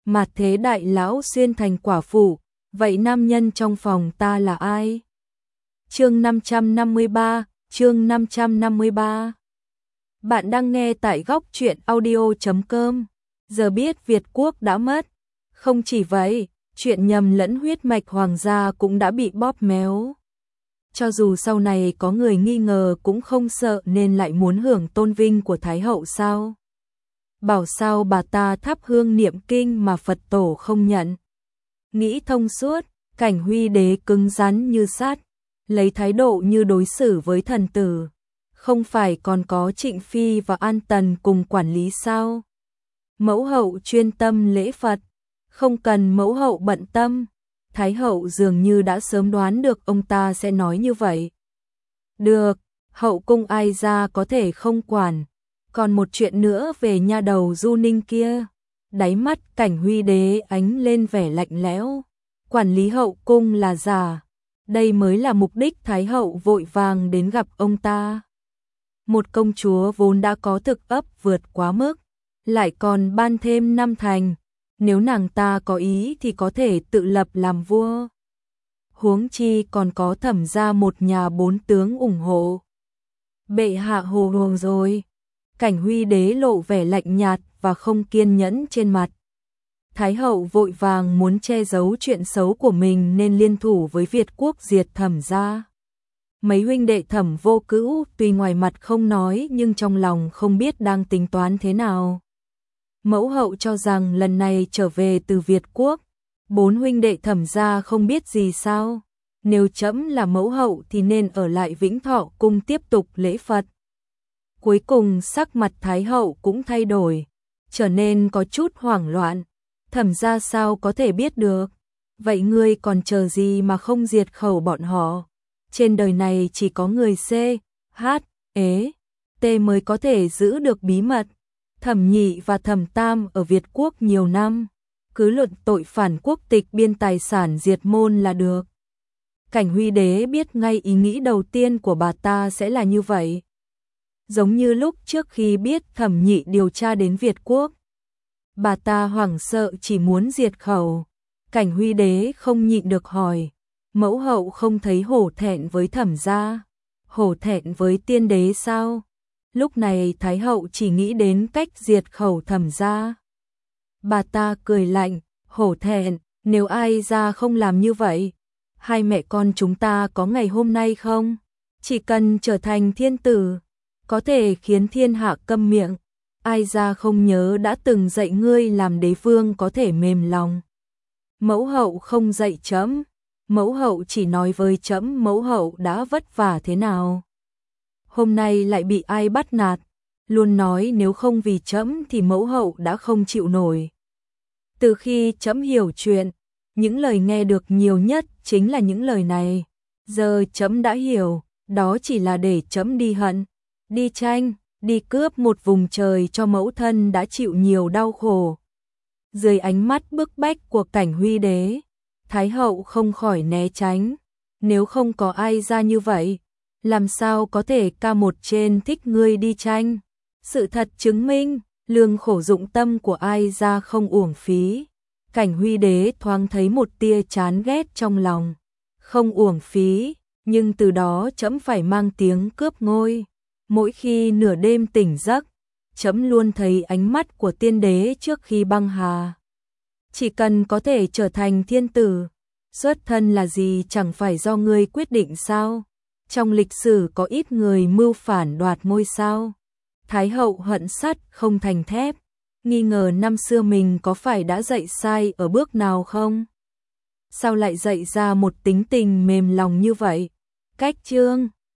mà thế đại lão xuyên thành quả phụ, vậy nam nhân trong phòng ta là ai? Chương 553, chương 553. Bạn đang nghe tại góc truyện audio.com. Giờ biết Việt Quốc đã mất. Không chỉ vậy, chuyện nhầm lẫn huyết mạch hoàng gia cũng đã bị bóp méo. Cho dù sau này có người nghi ngờ cũng không sợ nên lại muốn hưởng tôn vinh của Thái hậu sao? Bảo sao bà ta thắp hương niệm kinh mà Phật tổ không nhận. Nghĩ thông suốt, Cảnh Huy đế cứng rắn như sắt, lấy thái độ như đối xử với thần tử. Không phải còn có Trịnh Phi và An Tần cùng quản lý sao? Mẫu hậu chuyên tâm lễ Phật, không cần mẫu hậu bận tâm. Thái hậu dường như đã sớm đoán được ông ta sẽ nói như vậy. Được, hậu cung ai ra có thể không quản. Còn một chuyện nữa về nha đầu Du Ninh kia. Đáy mắt Cảnh Huy đế ánh lên vẻ lạnh lẽo. Quản lý hậu cung là giả. Đây mới là mục đích Thái hậu vội vàng đến gặp ông ta. Một công chúa vốn đã có thực ấp vượt quá mức, lại còn ban thêm 5 thành. Nếu nàng ta có ý thì có thể tự lập làm vua. Huống chi còn có Thẩm gia một nhà 4 tướng ủng hộ. Bệ hạ hồ đồ rồi. Cảnh Huy đế lộ vẻ lạnh nhạt và không kiên nhẫn trên mặt. Thái hậu vội vàng muốn che giấu chuyện xấu của mình nên liên thủ với Việt Quốc diệt Thẩm gia. Mấy huynh đệ Thẩm Vô Cữu tuy ngoài mặt không nói nhưng trong lòng không biết đang tính toán thế nào. Mẫu hậu cho rằng lần này trở về từ Việt Quốc, 4 huynh đệ Thẩm gia không biết gì sao? Nếu trẫm là mẫu hậu thì nên ở lại Vĩnh Thọ cung tiếp tục lễ Phật. Cuối cùng sắc mặt Thái hậu cũng thay đổi, trở nên có chút hoảng loạn. Thẩm gia sao có thể biết được? Vậy ngươi còn chờ gì mà không diệt khẩu bọn họ? Trên đời này chỉ có người C, H, E, T mới có thể giữ được bí mật. Thẩm Nhị và Thẩm Tam ở Việt Quốc nhiều năm, cứ luận tội phản quốc tịch biên tài sản diệt môn là được. Cảnh Huy đế biết ngay ý nghĩ đầu tiên của bà ta sẽ là như vậy. Giống như lúc trước khi biết Thẩm Nhị điều tra đến Việt Quốc, bà ta hoảng sợ chỉ muốn diệt khẩu. Cảnh Huy đế không nhịn được hỏi, mẫu hậu không thấy hổ thẹn với Thẩm gia, hổ thẹn với tiên đế sao? Lúc này Thái hậu chỉ nghĩ đến cách diệt khẩu Thẩm gia. Bà ta cười lạnh, hổ thẹn, nếu ai ra không làm như vậy, hai mẹ con chúng ta có ngày hôm nay không? Chỉ cần trở thành thiên tử, có thể khiến thiên hạ câm miệng. Ai ra không nhớ đã từng dạy ngươi làm đế vương có thể mềm lòng. Mẫu hậu không dạy trẫm, mẫu hậu chỉ nói với trẫm mẫu hậu đã vất vả thế nào. Hôm nay lại bị ai bắt nạt, luôn nói nếu không vì trẫm thì mẫu hậu đã không chịu nổi. Từ khi trẫm hiểu chuyện, những lời nghe được nhiều nhất chính là những lời này. Giờ trẫm đã hiểu, đó chỉ là để trẫm đi hận, đi tranh, đi cướp một vùng trời cho mẫu thân đã chịu nhiều đau khổ. Dưới ánh mắt bức bách của Cảnh Huy đế, Thái hậu không khỏi né tránh. Nếu không có ai ra như vậy, làm sao có thể ca một trên thích ngươi đi tranh? Sự thật chứng minh, lương khổ dụng tâm của ai ra không uổng phí. Cảnh Huy đế thoáng thấy một tia chán ghét trong lòng. Không uổng phí, nhưng từ đó trẫm phải mang tiếng cướp ngôi. Mỗi khi nửa đêm tỉnh giấc, trẫm luôn thấy ánh mắt của tiên đế trước khi băng hà. Chỉ cần có thể trở thành thiên tử, xuất thân là gì chẳng phải do ngươi quyết định sao? Trong lịch sử có ít người mưu phản đoạt ngôi sao? Thái hậu hận sắt không thành thép, nghi ngờ năm xưa mình có phải đã dạy sai ở bước nào không? Sao lại dạy ra một tính tình mềm lòng như vậy? Cách chương